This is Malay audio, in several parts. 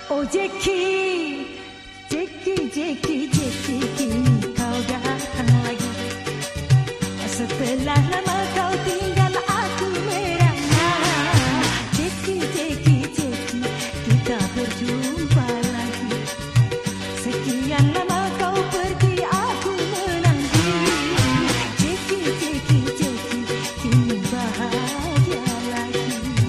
Oh Jackie, Jackie, Jackie, Jackie, kini kau datang lagi. Setelah lama kau tinggal aku merana. Jackie, Jackie, Jackie, kita berjumpa lagi. Sekian lama kau pergi aku menanti. Jackie, Jackie, Jackie, kini bahagia lagi.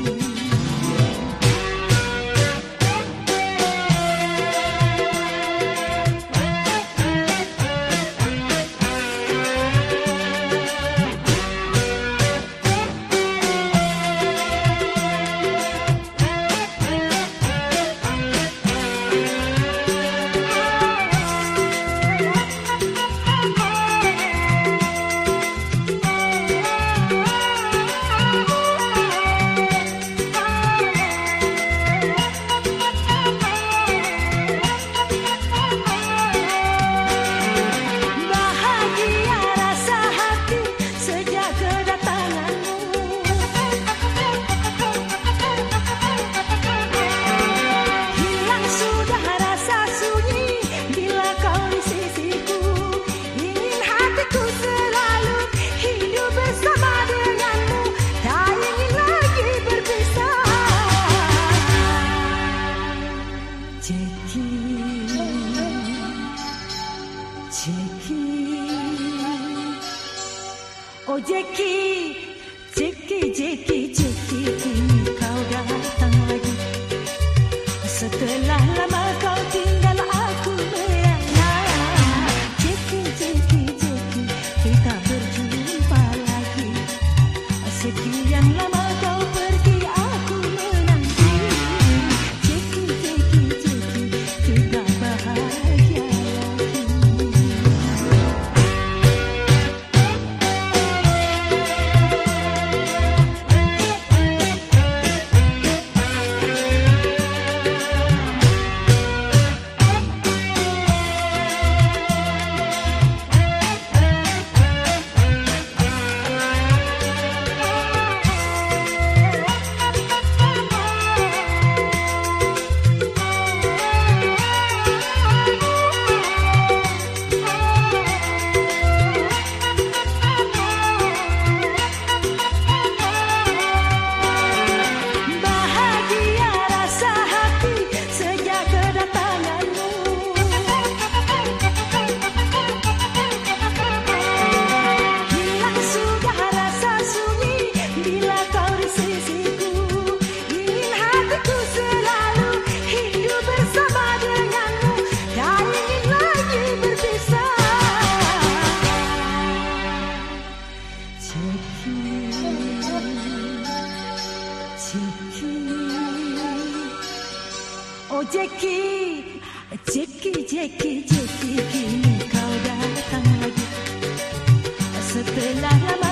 Oh Jackie, Jackie, Jackie, Jackie, kini kau datang lagi. Setelah lama kau tinggal aku merana. Jackie, Jackie, Jackie, kita berjumpa lagi. Sekian lama kau pergi aku menanti. Jackie, Jackie, Jackie, kita bahagia lagi. Oh Jackie, Jackie, Jackie, Jackie, kini kau datang lagi. Setelah lama